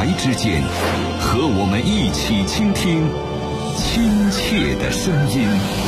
台之间，和我们一起倾听亲切的声音。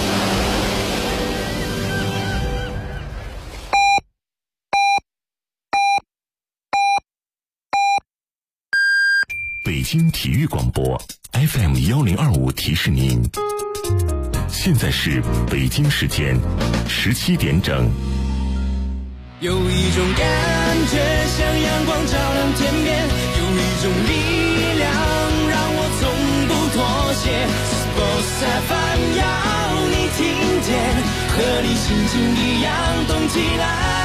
北京体育广播 FM1025提示您，现在是北京时间17点整。 有一种感觉像阳光照亮天边，有一种力量让我从不妥协。Sports FM 要你听见，和你心情一样动起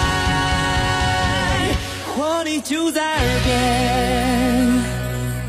来，活力就在耳边。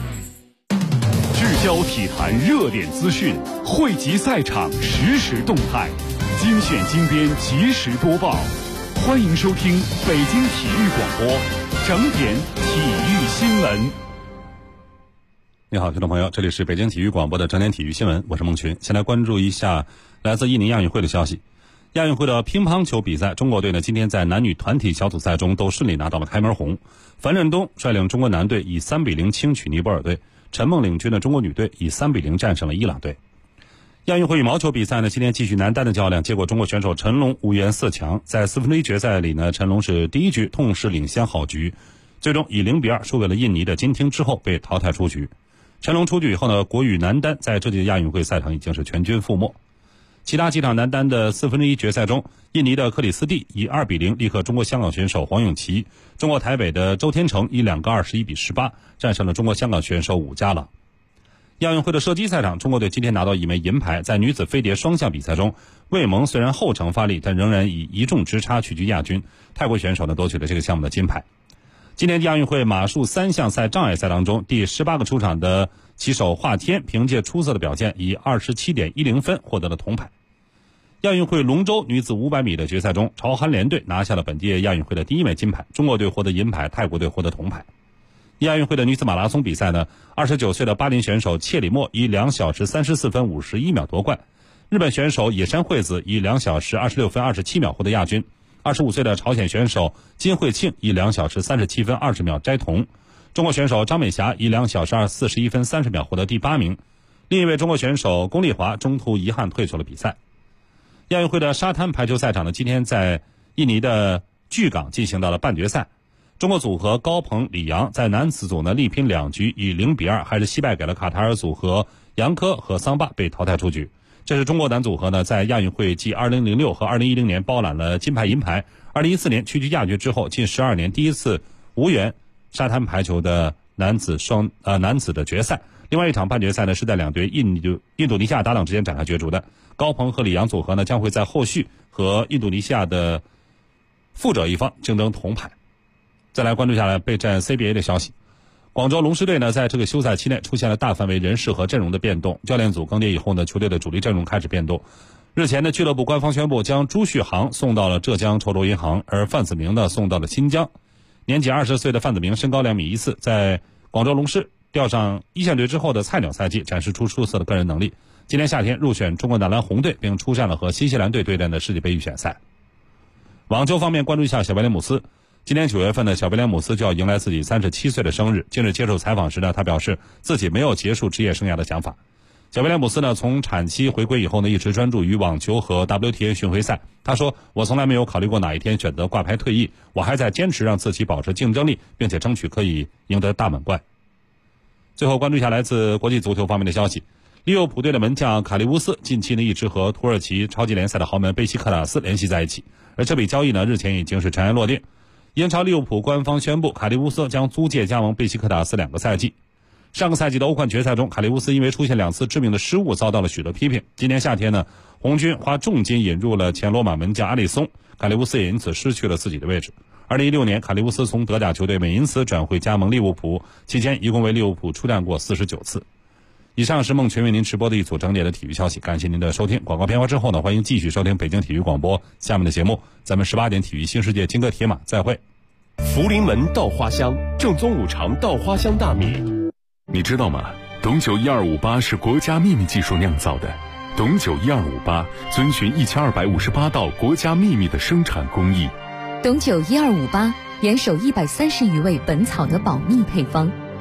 聚焦体坛热点资讯，汇集赛场实时动态，精选精编及时播报。欢迎收听北京体育广播整点体育新闻。 你好，听众朋友，这里是北京体育广播的整点体育新闻，我是孟群。先来关注一下来自印尼亚运会的消息。亚运会的乒乓球比赛，中国队呢今天在男女团体小组赛中都顺利拿到了开门红。樊振东率领中国男队以3-0轻取尼泊尔队，陈梦领军的中国女队以3-0战胜了伊朗队。亚运会羽毛球比赛呢，今天继续男单的较量，结果中国选手陈龙无缘4强。在1/4决赛里呢，陈龙是第一局痛失领先好局，最终以0-2输给了印尼的金廷之后被淘汰出局。陈龙出局以后呢，国羽男单在这届亚运会赛场已经是全军覆没。其他几场男单的1/4决赛中，印尼的克里斯蒂以2-0力克中国香港选手黄永琪，中国台北的周天成以2个21-18战胜了中国香港选手伍家朗。亚运会的射击赛场，中国队今天拿到一枚银牌。在女子飞碟双项比赛中，魏萌虽然后程发力，但仍然以1中之差屈居亚军。泰国选手呢夺取了这个项目的金牌。今年亚运会马术3项赛障碍赛当中，第18个出场的骑手华天凭借出色的表现，以27.10分获得了铜牌。亚运会龙舟女子500米的决赛中，朝韩联队拿下了本届亚运会的第一枚金牌，中国队获得银牌，泰国队获得铜牌。亚运会的女子马拉松比赛呢，29岁的巴林选手切里莫以2小时34分51秒夺冠，日本选手野山惠子以2小时26分27秒获得亚军，25岁的朝鲜选手金惠庆以2小时37分20秒摘铜，中国选手张美霞以2小时41分30秒获得第8名，另一位中国选手龚丽华中途遗憾退出了比赛。亚运会的沙滩排球赛场呢，今天在印尼的巨港进行到了半决赛。中国组合高鹏、李阳在男子组呢力拼2局，以0-2还是惜败给了卡塔尔组合杨科和桑巴，被淘汰出局。这是中国男组合呢在亚运会继2006和2010年包揽了金牌银牌，2014年屈居亚军之后，近12年第一次无缘沙滩排球的男子的决赛。另外一场半决赛呢是在2队印度尼西亚搭档之间展开角逐的。高鹏和李阳组合呢将会在后续和印度尼西亚的负者一方竞争铜牌。再来关注下来备战 CBA 的消息。广州龙狮队呢在这个休赛期内出现了大范围人事和阵容的变动，教练组更迭以后呢，球队的主力阵容开始变动。日前呢，俱乐部官方宣布将朱旭航送到了浙江筹州银行，而范子铭呢送到了新疆。年仅20岁的范子铭身高2.14米，在广州龙狮调上一线队之后的菜鸟赛季展示出出色的个人能力。今年夏天入选中国男篮红队，并出战了和新西兰队对战的世界杯预选赛。网球方面，关注一下小威廉姆斯。今年9月份呢，小威廉姆斯就要迎来自己37岁的生日。近日接受采访时呢，他表示自己没有结束职业生涯的想法。小威廉姆斯呢，从产期回归以后呢，一直专注于网球和 WTA 巡回赛。他说：“我从来没有考虑过哪一天选择挂牌退役，我还在坚持让自己保持竞争力，并且争取可以赢得大满贯。”最后关注一下来自国际足球方面的消息。利物浦队的门将卡利乌斯近期呢一直和土耳其超级联赛的豪门贝西克塔斯联系在一起，而这笔交易呢日前已经是尘埃落定。英超利物浦官方宣布，卡利乌斯将租借加盟贝西克塔斯2个赛季。上个赛季的欧冠决赛中，卡利乌斯因为出现2次致命的失误，遭到了许多批评。今年夏天呢，红军花重金引入了前罗马门将阿里松，卡利乌斯也因此失去了自己的位置。2016年，卡利乌斯从德甲球队美因茨转会加盟利物浦，期间一共为利物浦出战过49次。以上是孟群为您直播的一组整点的体育消息，感谢您的收听。广告片花之后呢，欢迎继续收听北京体育广播下面的节目。咱们18点体育新世界金戈铁马再会。 福临门稻花香，正宗五常稻花香大米。你知道吗？董酒1258是国家秘密技术酿造的。董酒1258遵循1258道国家秘密的生产工艺。 董酒1258严守130余味本草的保密配方。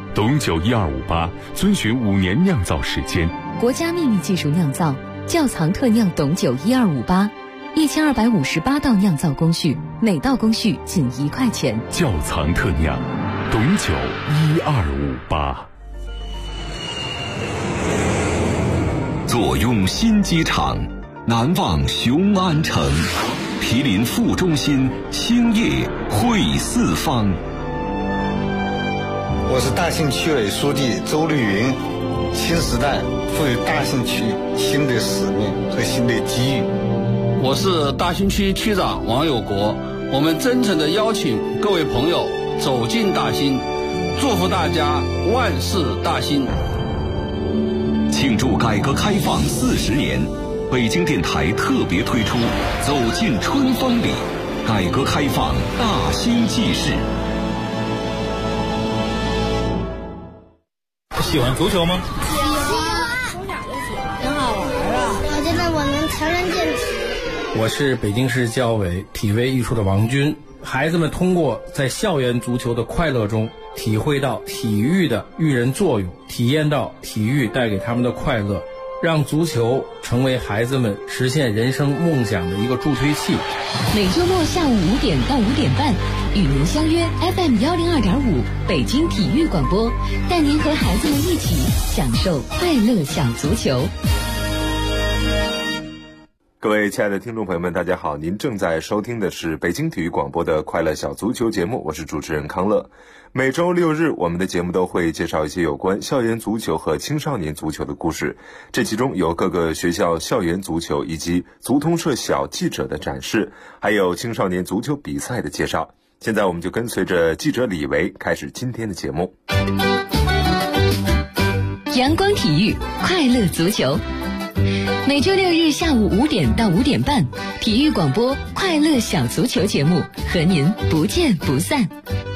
董酒12585，遵循5年酿造时间， 国家秘密技术酿造，窖藏特酿董酒1258，1258道酿造工序，每道工序仅1块钱。 窖藏特酿，董酒1258。 坐拥新机场，难忘雄安城，毗邻副中心，兴业汇四方。 我是大兴区委书记周绿云。新时代赋予大兴区新的使命和新的机遇。 我是大兴区区长王有国。我们真诚地邀请各位朋友走进大兴，祝福大家万事大兴。 庆祝改革开放40年，北京电台特别推出走进春风里，改革开放大兴记事。 喜欢足球吗？ 喜欢，从小就喜欢，很好玩啊！我觉得我能强身健体。 我是北京市教委体卫艺术的王军。孩子们通过在校园足球的快乐中，体会到体育的育人作用，体验到体育带给他们的快乐，让足球成为孩子们实现人生梦想的一个助推器。 每周末下午5点到5点半，与您相约 FM102.5北京体育广播，带您和孩子们一起享受快乐小足球。 各位亲爱的听众朋友们，大家好，您正在收听的是北京体育广播的快乐小足球节目，我是主持人康乐。每周6日，我们的节目都会介绍一些有关校园足球和青少年足球的故事，这其中有各个学校校园足球以及足通社小记者的展示，还有青少年足球比赛的介绍。现在我们就跟随着记者李维开始今天的节目。 阳光体育，快乐足球。每周6日下午5点到5点半，体育广播快乐小足球节目和您不见不散。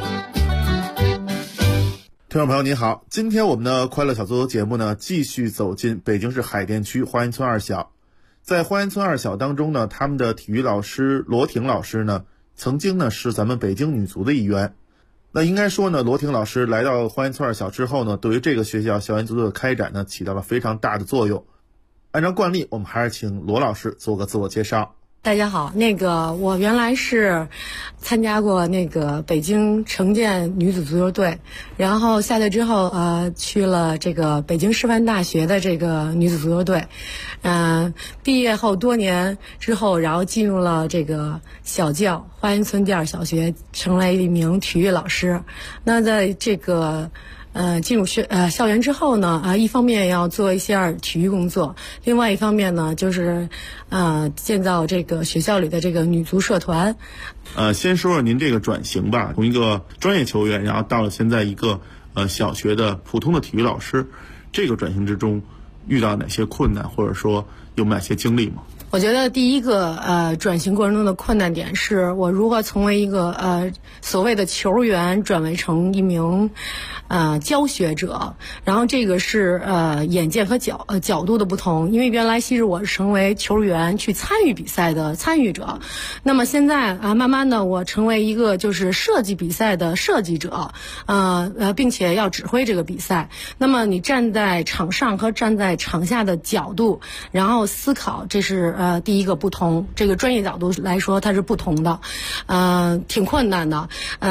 听众朋友您好，今天我们的快乐小足球节目呢，继续走进北京市海淀区花园村二小。在花园村二小当中呢，他们的体育老师罗婷老师呢，曾经呢是咱们北京女足的一员。那应该说呢，罗婷老师来到花园村二小之后呢，对于这个学校校园足球的开展呢，起到了非常大的作用。按照惯例，我们还是请罗老师做个自我介绍。 大家好，我原来是参加过北京城建女子足球队，然后下队之后去了这个北京师范大学的这个女子足球队，毕业后多年之后，然后进入了这个小教花园村第2小学，成为一名体育老师。那在这个进入校园之后呢，一方面要做一下体育工作，另外一方面呢，就是建造这个学校里的这个女足社团。 先说说您这个转型吧，从一个专业球员，然后到了现在一个小学的普通的体育老师，这个转型之中遇到哪些困难，或者说有哪些经历吗？ 我觉得第一个转型过程中的困难点是我如何从为一个所谓的球员转为成一名教学者，然后这个是眼界和角度的不同。因为原来其实我是成为球员去参与比赛的参与者，那么现在慢慢的我成为一个就是设计比赛的设计者，并且要指挥这个比赛。那么你站在场上和站在场下的角度，然后思考，这是第一个不同，这个专业角度来说它是不同的，挺困难的。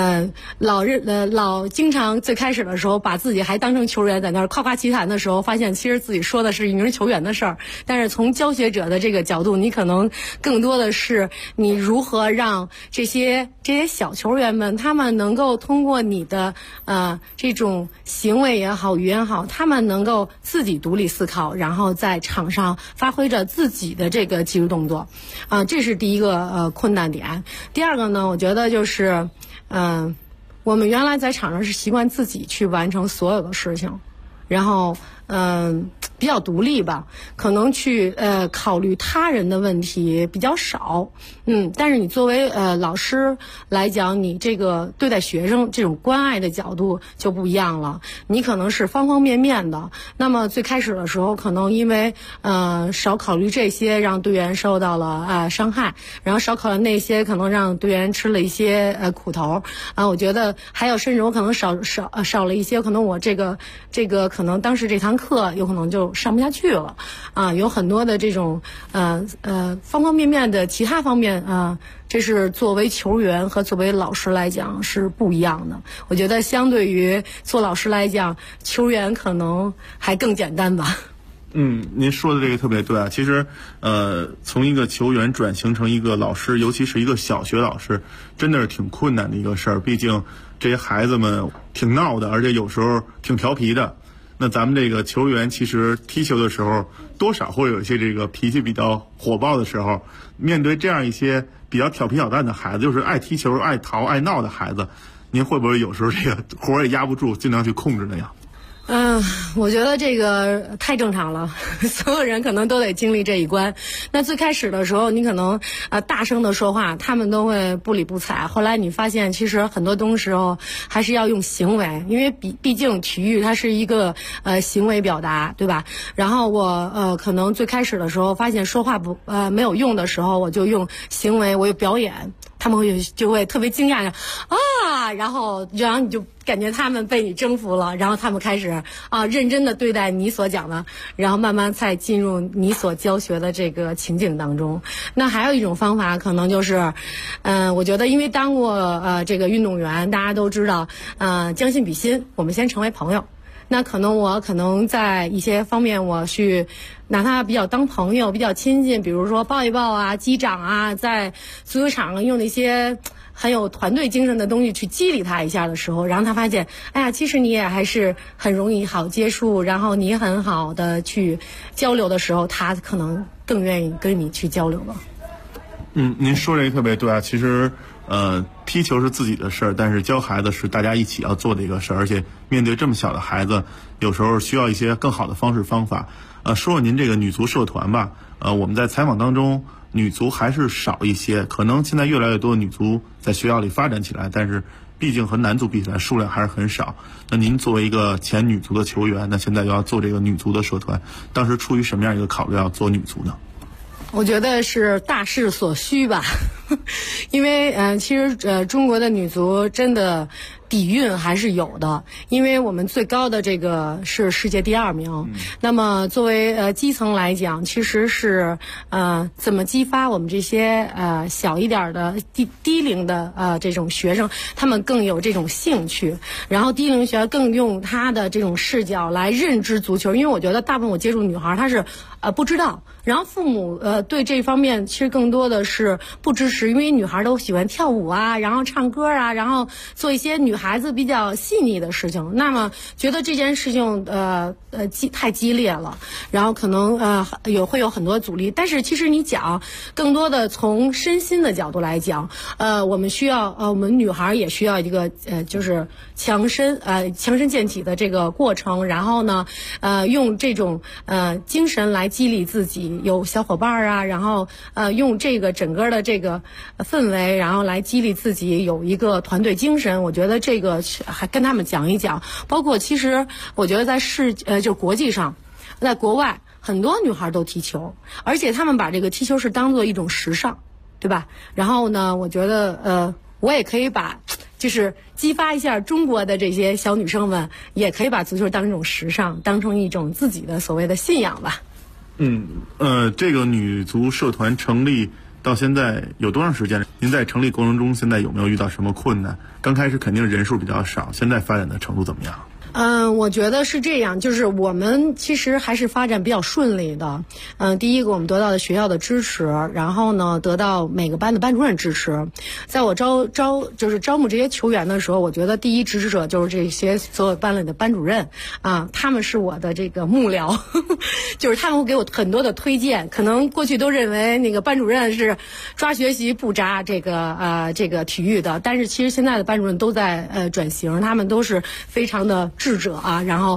经常最开始的时候把自己还当成球员在那儿夸夸其谈的时候，发现其实自己说的是一名球员的事儿。但是从教学者的这个角度，你可能更多的是你如何让这些小球员们，他们能够通过你的这种行为也好，语言也好，他们能够自己独立思考，然后在场上发挥着自己的这个技术动作，这是第一个困难点。第二个呢，我觉得就是我们原来在场上是习惯自己去完成所有的事情， 然后比较独立吧，可能去考虑他人的问题比较少，但是你作为老师来讲，你这个对待学生这种关爱的角度就不一样了，你可能是方方面面的。那么最开始的时候，可能因为少考虑这些，让队员受到了伤害，然后少考虑那些，可能让队员吃了一些苦头啊。我觉得还有甚至我可能少了一些，可能我这个可能当时这堂课有可能就上不下去了啊，有很多的这种方方面面的其他方面啊，这是作为球员和作为老师来讲是不一样的。我觉得相对于做老师来讲，球员可能还更简单吧。 您说的这个特别对啊。其实，从一个球员转型成一个老师，尤其是一个小学老师，真的是挺困难的一个事儿。毕竟这些孩子们挺闹的，而且有时候挺调皮的。那咱们这个球员其实踢球的时候，多少会有一些这个脾气比较火爆的时候。面对这样一些比较调皮捣蛋的孩子，就是爱踢球、爱逃、爱闹的孩子，您会不会有时候这个火也压不住，尽量去控制那样？ 我觉得这个太正常了，所有人可能都得经历这一关。那最开始的时候，你可能大声的说话，他们都会不理不睬。后来你发现，其实很多东西还是要用行为，因为毕竟体育它是一个行为表达，对吧？然后我可能最开始的时候发现说话没有用的时候，我就用行为，我有表演。他们就会特别惊讶啊，然后你就感觉他们被你征服了，然后他们开始认真的对待你所讲的，然后慢慢再进入你所教学的这个情景当中。那还有一种方法可能就是我觉得因为当过这个运动员，大家都知道将心比心，我们先成为朋友。那我可能在一些方面我去拿他比较当朋友，比较亲近，比如说抱一抱啊，击掌啊，在足球场上用那些很有团队精神的东西去激励他一下的时候，然后他发现，哎呀，其实你也还是很容易好接触，然后你很好的去交流的时候，他可能更愿意跟你去交流了。 您说这个特别对啊。其实踢球是自己的事儿，但是教孩子是大家一起要做的一个事儿，而且面对这么小的孩子，有时候需要一些更好的方式方法。说说您这个女足社团吧，我们在采访当中，女足还是少一些，可能现在越来越多的女足在学校里发展起来，但是毕竟和男足比起来数量还是很少。那您作为一个前女足的球员，那现在又要做这个女足的社团，当时出于什么样一个考虑要做女足呢？ 我觉得是大势所趋吧，因为其实中国的女足真的底蕴还是有的，因为我们最高的这个是世界第2名。那么作为基层来讲，其实是怎么激发我们这些小一点的低龄的这种学生，他们更有这种兴趣，然后低龄学更用他的这种视角来认知足球。因为我觉得大部分我接触女孩，她是不知道，然后父母对这方面其实更多的是不支持，因为女孩都喜欢跳舞啊，然后唱歌啊，然后做一些女孩子比较细腻的事情。那么觉得这件事情太激烈了，然后可能会有很多阻力。但是其实你讲更多的从身心的角度来讲，我们需要我们女孩也需要一个就是强身健体的这个过程，然后呢用这种精神来激励自己，有小伙伴啊，然后用这个整个的这个氛围，然后来激励自己有一个团队精神。我觉得这个还跟他们讲一讲，包括其实我觉得在就国际上，在国外很多女孩都踢球，而且他们把这个踢球是当做一种时尚，对吧？然后呢，我觉得我也可以就是激发一下中国的这些小女生们，也可以把足球当一种时尚，当成一种自己的所谓的信仰吧。 这个女足社团成立到现在有多长时间？您在成立过程中，现在有没有遇到什么困难？刚开始肯定人数比较少，现在发展的程度怎么样？ 我觉得是这样，就是我们其实还是发展比较顺利的。第一个我们得到了学校的支持，然后呢得到每个班的班主任支持。在我招募这些球员的时候，我觉得第一支持者就是这些所有班里的班主任啊，他们是我的这个幕僚，就是他们会给我很多的推荐。可能过去都认为那个班主任是抓学习不抓这个体育的，但是其实现在的班主任都在转型，他们都是非常的智者啊，然后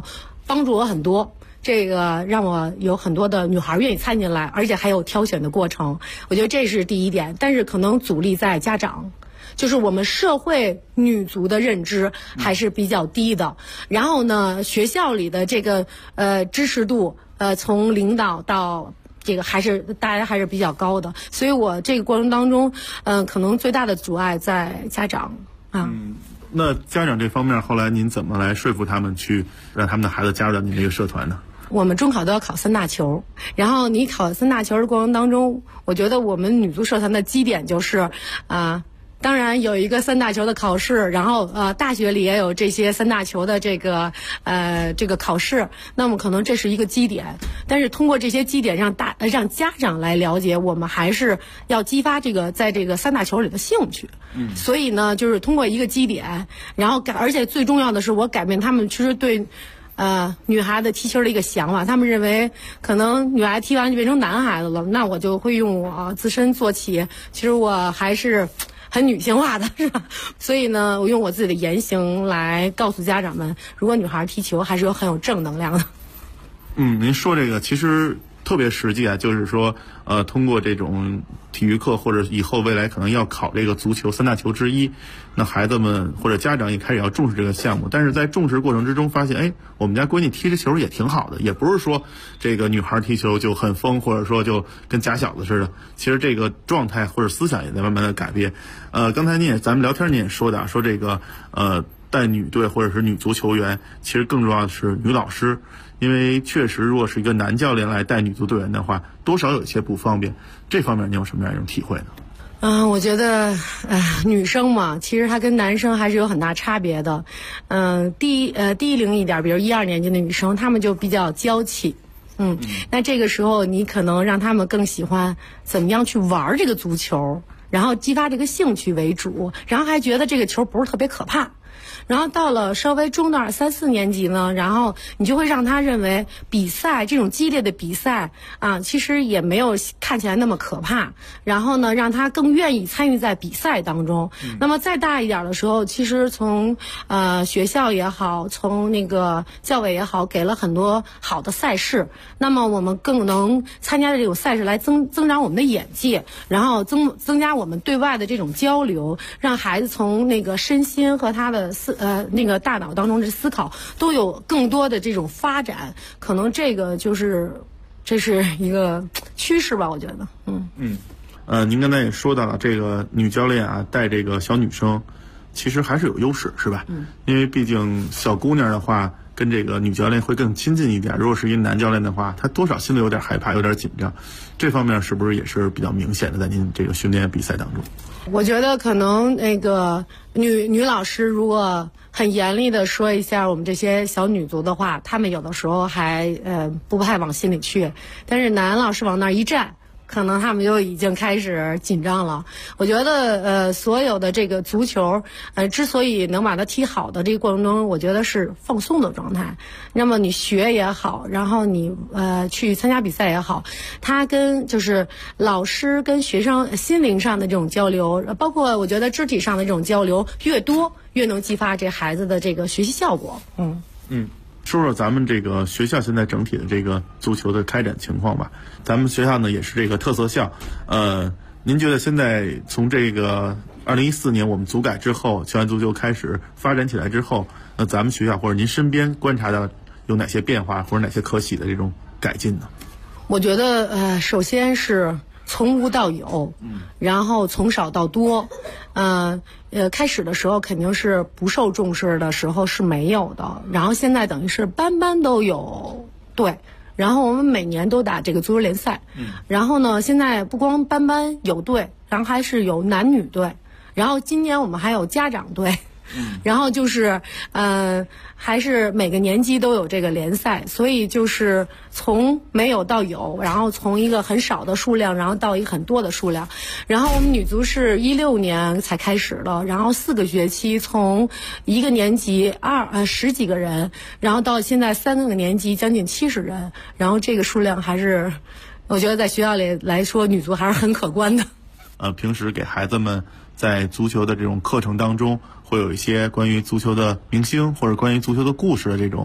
帮助我很多。这个让我有很多的女孩愿意参进来，而且还有挑选的过程，我觉得这是第一点。但是可能阻力在家长，就是我们社会女足的认知还是比较低的。然后呢，学校里的这个支持度，从领导到这个还是大家还是比较高的。所以我这个过程当中，可能最大的阻碍在家长啊。 那家长这方面，后来您怎么来说服他们去让他们的孩子加入到您这个社团呢？ 我们中考都要考3大球，然后你考3大球的过程当中，我觉得我们女足社团的基点就是当然有一个3大球的考试，然后大学里也有这些3大球的这个考试，那么可能这是一个基点，但是通过这些基点让家长来了解，我们还是要激发这个在这个3大球里的兴趣。所以呢，就是通过一个基点，然后而且最重要的是我改变他们其实对女孩子踢球的一个想法，他们认为可能女孩踢完就变成男孩子了，那我就会用我自身做起，其实我还是很女性化的，是吧？所以呢，我用我自己的言行来告诉家长们，如果女孩踢球还是很有正能量的。 您说这个其实特别实际啊，就是说通过这种体育课或者以后未来可能要考这个足球3大球之一，那孩子们或者家长也开始要重视这个项目。但是在重视过程之中发现，我们家闺女踢这球也挺好的，也不是说这个女孩踢球就很疯，或者说就跟假小子似的。其实这个状态或者思想也在慢慢的改变。刚才咱们聊天您也说的，说这个带女队或者是女足球员，其实更重要的是女老师。因为确实，如果是一个男教练来带女足队员的话，多少有一些不方便。这方面你有什么样一种体会呢？ 我觉得，女生嘛，其实她跟男生还是有很大差别的。低龄一点，比如1、2年级的女生，她们就比较娇气。那这个时候你可能让她们更喜欢怎么样去玩这个足球，然后激发这个兴趣为主，然后还觉得这个球不是特别可怕。然后到了稍微中段3、4年级呢，然后你就会让他认为比赛这种激烈的比赛其实也没有看起来那么可怕。然后呢，让他更愿意参与在比赛当中。那么再大一点的时候，其实从学校也好，从那个教委也好，给了很多好的赛事。那么我们更能参加这种赛事来增长我们的眼界，然后增加我们对外的这种交流，让孩子从那个身心和他的那个大脑当中的思考都有更多的这种发展，可能这是一个趋势吧，我觉得。 您刚才也说到了这个女教练带这个小女生，其实还是有优势，是吧？因为毕竟小姑娘的话跟这个女教练会更亲近一点，如果是一个男教练的话，她多少心里有点害怕，有点紧张。这方面是不是也是比较明显的在您这个训练比赛当中？ 我觉得可能那个女老师如果很严厉的说一下我们这些小女足的话，她们有的时候还不太往心里去，但是男老师往那儿一站，可能他们就已经开始紧张了。我觉得所有的这个足球之所以能把它踢好的这个过程中，我觉得是放松的状态。那么你学也好，然后你去参加比赛也好，它跟就是老师跟学生心灵上的这种交流，包括我觉得肢体上的这种交流越多，越能激发这孩子的这个学习效果。 说说咱们这个学校现在整体的这个足球的开展情况吧。咱们学校呢也是这个特色校，您觉得现在从这个2014年我们足改之后，校园足球开始发展起来之后，那咱们学校或者您身边观察到有哪些变化，或者哪些可喜的这种改进呢？ 我觉得首先是从无到有，然后从少到多。开始的时候肯定是不受重视的时候是没有的，然后现在等于是班班都有队，然后我们每年都打这个足球联赛，然后呢现在不光班班有队，然后还是有男女队，然后今年我们还有家长队。然后就是还是每个年级都有这个联赛，所以就是从没有到有，然后从一个很少的数量，然后到一个很多的数量。然后我们女足是16年才开始的，然后4个学期从一个年级10几个人，然后到现在3个年级将近70人，然后这个数量还是我觉得在学校里来说女足还是很可观的。 平时给孩子们在足球的这种课程当中，会有一些关于足球的明星或者关于足球的故事的这种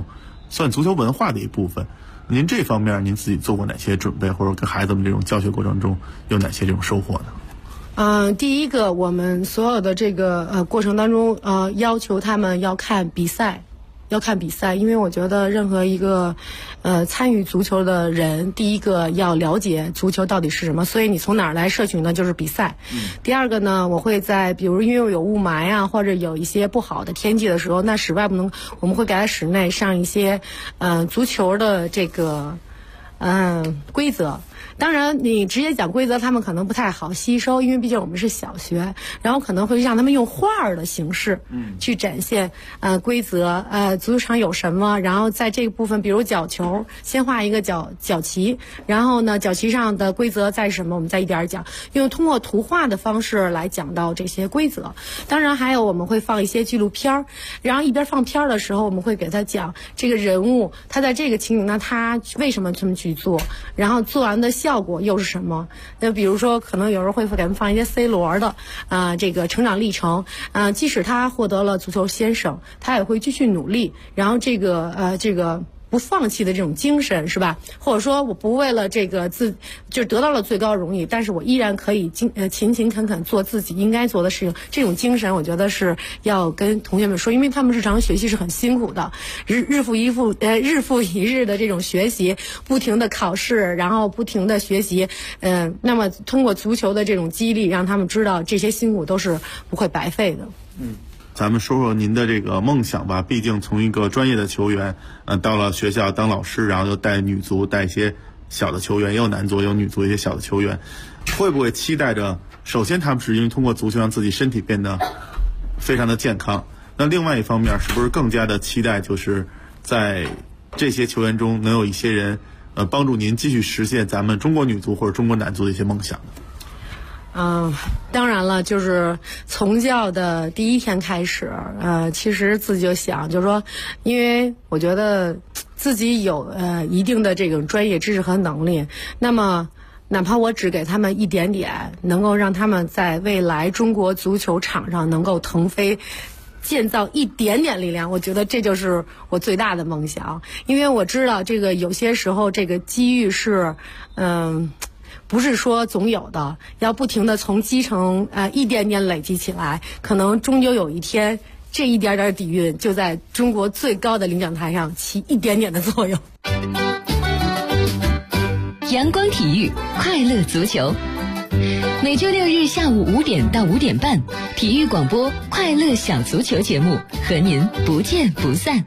算足球文化的一部分。您这方面您自己做过哪些准备，或者跟孩子们这种教学过程中有哪些这种收获呢？ 第一个，我们所有的这个过程当中，要求他们要看比赛。因为我觉得任何一个参与足球的人，第一个要了解足球到底是什么，所以你从哪儿来摄取呢？就是比赛。第二个呢，我会在比如因为有雾霾啊，或者有一些不好的天气的时候，那室外不能，我们会给他室内上一些足球的这个规则。当然你直接讲规则他们可能不太好吸收，因为毕竟我们是小学，然后可能会让他们用画儿的形式去展现规则，足球场有什么，然后在这个部分比如角球先画一个角旗，然后呢角旗上的规则在什么我们再一点讲，用通过图画的方式来讲到这些规则。当然还有我们会放一些纪录片儿，然后一边放片儿的时候我们会给他讲这个人物他在这个情景呢他为什么这么去做，然后做完的效果又是什么。那比如说可能有人会给他们放一些 C 罗的这个成长历程，即使他获得了足球先生，他也会继续努力，然后这个不放弃的这种精神是吧？或者说我不为了这个就得到了最高荣誉，但是我依然可以勤勤恳恳做自己应该做的事情，这种精神我觉得是要跟同学们说，因为他们日常学习是很辛苦的，日复一日的这种学习，不停的考试，然后不停的学习，那么通过足球的这种激励，让他们知道这些辛苦都是不会白费的。 咱们说说您的这个梦想吧，毕竟从一个专业的球员，到了学校当老师，然后又带女足，带一些小的球员，也有男足，也有女足，一些小的球员，会不会期待着？首先，他们是因为通过足球让自己身体变得非常的健康。那另外一方面，是不是更加的期待，就是在这些球员中能有一些人，帮助您继续实现咱们中国女足或者中国男足的一些梦想呢？ 当然了，就是从教的第一天开始，其实自己就想，就是说，因为我觉得自己有一定的这种专业知识和能力，那么哪怕我只给他们一点点，能够让他们在未来中国足球场上能够腾飞，建造一点点力量，我觉得这就是我最大的梦想。因为我知道这个有些时候这个机遇是不是说总有的，要不停的从基层一点点累积起来，可能终究有一天这一点点底蕴就在中国最高的领奖台上起一点点的作用。 阳光体育，快乐足球。每周六日下午5点到5点半，体育广播快乐小足球节目和您不见不散。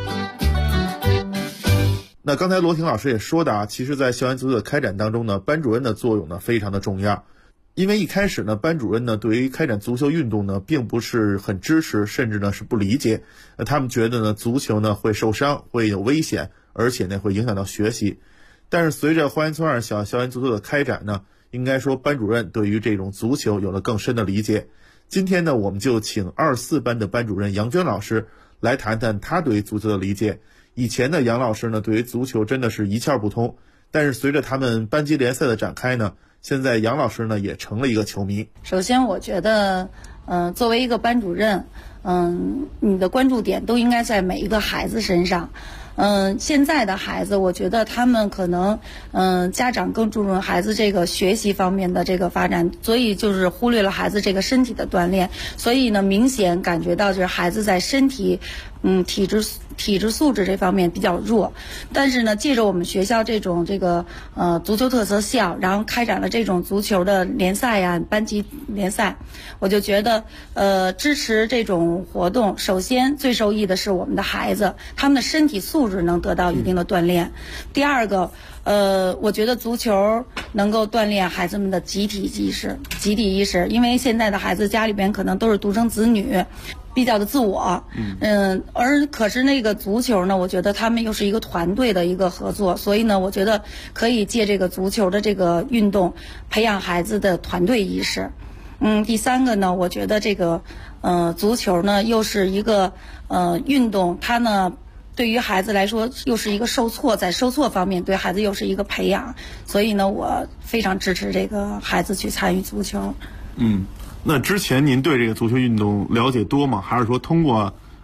那刚才罗婷老师也说的其实在校园足球的开展当中呢，班主任的作用呢非常的重要。因为一开始呢，班主任呢对于开展足球运动呢并不是很支持，甚至呢是不理解。他们觉得呢足球呢会受伤，会有危险，而且呢会影响到学习。但是随着花园村2小校园足球的开展呢，应该说班主任对于这种足球有了更深的理解。今天呢，我们就请24班的班主任杨娟老师来谈谈他对于足球的理解。以前呢，杨老师呢对于足球真的是一窍不通，但是随着他们班级联赛的展开呢，现在杨老师呢也成了一个球迷。 首先我觉得作为一个班主任，你的关注点都应该在每一个孩子身上。现在的孩子，我觉得他们可能，家长更注重孩子这个学习方面的这个发展，所以就是忽略了孩子这个身体的锻炼。所以呢，明显感觉到就是孩子在身体，体质素质这方面比较弱。但是呢，借着我们学校这种足球特色校，然后开展了这种足球的联赛呀、班级联赛，我就觉得支持这种活动，首先最受益的是我们的孩子，他们的身体素质能得到一定的锻炼。第二个，我觉得足球能够锻炼孩子们的集体意识，因为现在的孩子家里边可能都是独生子女，比较的自我，可是那个足球呢，我觉得他们又是一个团队的一个合作，所以呢，我觉得可以借这个足球的这个运动，培养孩子的团队意识。第三个呢，我觉得这个足球呢又是一个运动，它呢对于孩子来说又是一个在受挫方面对孩子又是一个培养，所以呢，我非常支持这个孩子去参与足球。 那之前您对这个足球运动了解多吗？还是说通过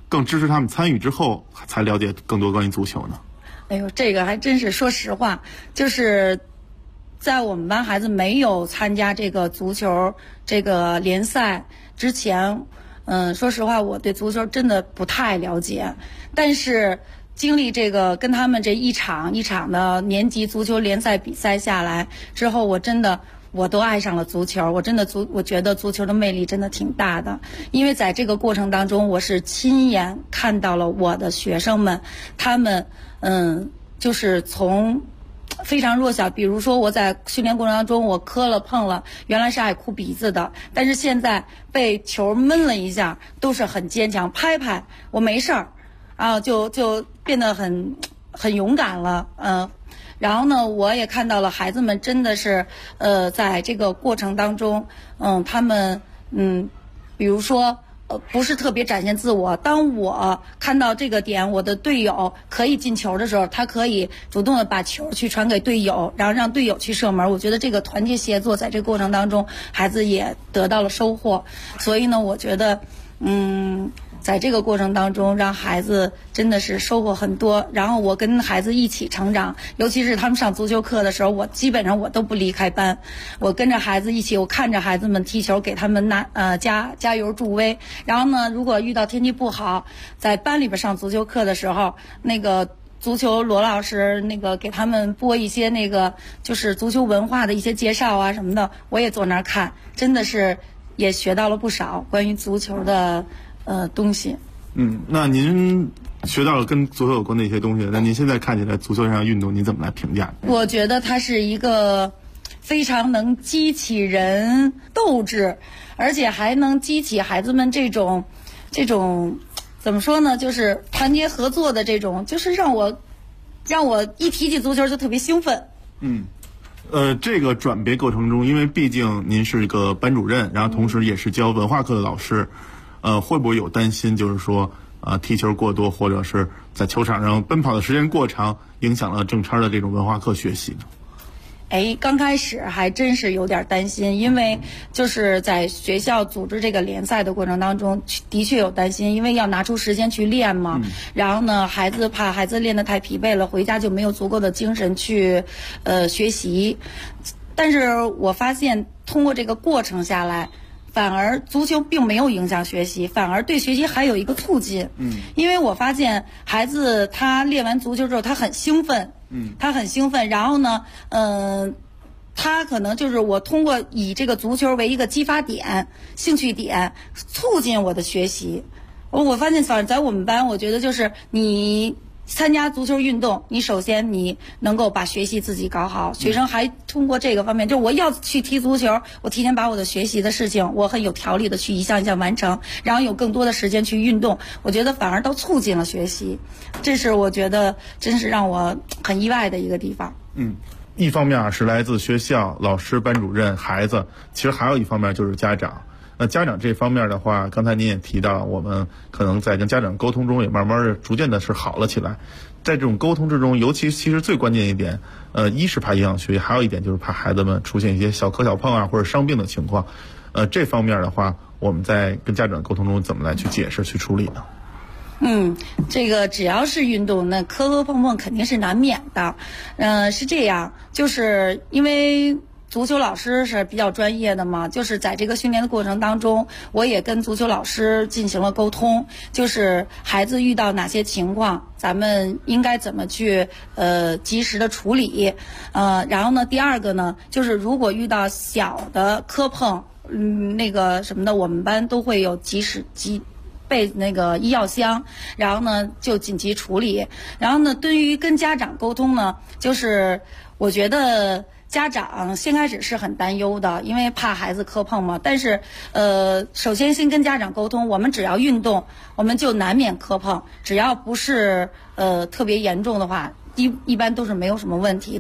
更支持他们参与之后，才了解更多关于足球呢？ 哎呦，这个还真是，说实话，就是在我们班孩子没有参加这个足球这个联赛之前，说实话，我对足球真的不太了解。但是经历这个跟他们这一场一场的年级足球联赛比赛下来之后，我都爱上了足球。我觉得足球的魅力真的挺大的，因为在这个过程当中，我是亲眼看到了我的学生们，他们就是从非常弱小，比如说我在训练过程当中我磕了碰了，原来是爱哭鼻子的，但是现在被球闷了一下都是很坚强，拍拍我没事儿啊，就变得很勇敢了。然后呢，我也看到了孩子们真的是在这个过程当中他们比如说不是特别展现自我。当我看到这个点，我的队友可以进球的时候，他可以主动的把球去传给队友，然后让队友去射门。我觉得这个团结协作在这个过程当中，孩子也得到了收获。所以呢，我觉得在这个过程当中，让孩子真的是收获很多。然后我跟孩子一起成长，尤其是他们上足球课的时候，我基本上我都不离开班，我跟着孩子一起，我看着孩子们踢球，给他们加油助威。然后呢，如果遇到天气不好，在班里边上足球课的时候，那个足球罗老师那个给他们播一些那个就是足球文化的一些介绍啊什么的，我也坐那儿看，真的是也学到了不少关于足球的东西。 那您学到了跟足球有关的一些东西，那您现在看起来足球这项运动，您怎么来评价？ 我觉得它是一个非常能激起人斗志，而且还能激起孩子们这种怎么说呢，就是团结合作的这种，就是让我一提起足球就特别兴奋。 这个转变过程中，因为毕竟您是一个班主任，然后同时也是教文化课的老师，会不会有担心，就是说踢球过多，或者是在球场上奔跑的时间过长，影响了正常的这种文化课学习呢？ 刚开始还真是有点担心，因为就是在学校组织这个联赛的过程当中，的确有担心，因为要拿出时间去练嘛。然后呢，怕孩子练得太疲惫了，回家就没有足够的精神去学习。但是我发现通过这个过程下来，反而足球并没有影响学习，反而对学习还有一个促进。因为我发现孩子他练完足球之后，他很兴奋。然后呢，他可能就是我通过以这个足球为一个激发点、兴趣点，促进我的学习。我发现，反正在我们班，我觉得就是你参加足球运动，你首先你能够把学习自己搞好，学生还通过这个方面，就我要去踢足球，我提前把我的学习的事情，我很有条理的去一项一项完成，然后有更多的时间去运动，我觉得反而都促进了学习，这是我觉得真是让我很意外的一个地方。 一方面是来自学校、老师、班主任、孩子，其实还有一方面就是家长。那家长这方面的话，刚才您也提到，我们可能在跟家长沟通中也慢慢的、逐渐的是好了起来。在这种沟通之中，其实最关键一点，一是怕影响学习，还有一点就是怕孩子们出现一些小磕小碰啊或者伤病的情况。这方面的话，我们在跟家长沟通中怎么来去解释、去处理呢？ 这个只要是运动，那磕磕碰碰肯定是难免的。是这样，就是因为足球老师是比较专业的嘛，就是在这个训练的过程当中，我也跟足球老师进行了沟通，就是孩子遇到哪些情况，咱们应该怎么去及时的处理。然后呢，第二个呢，就是如果遇到小的磕碰，那个什么的，我们班都会有备那个医药箱，然后呢就紧急处理。然后呢，对于跟家长沟通呢，就是我觉得家长先开始是很担忧的，因为怕孩子磕碰嘛。但是首先跟家长沟通，我们只要运动，我们就难免磕碰，只要不是特别严重的话，一般都是没有什么问题的。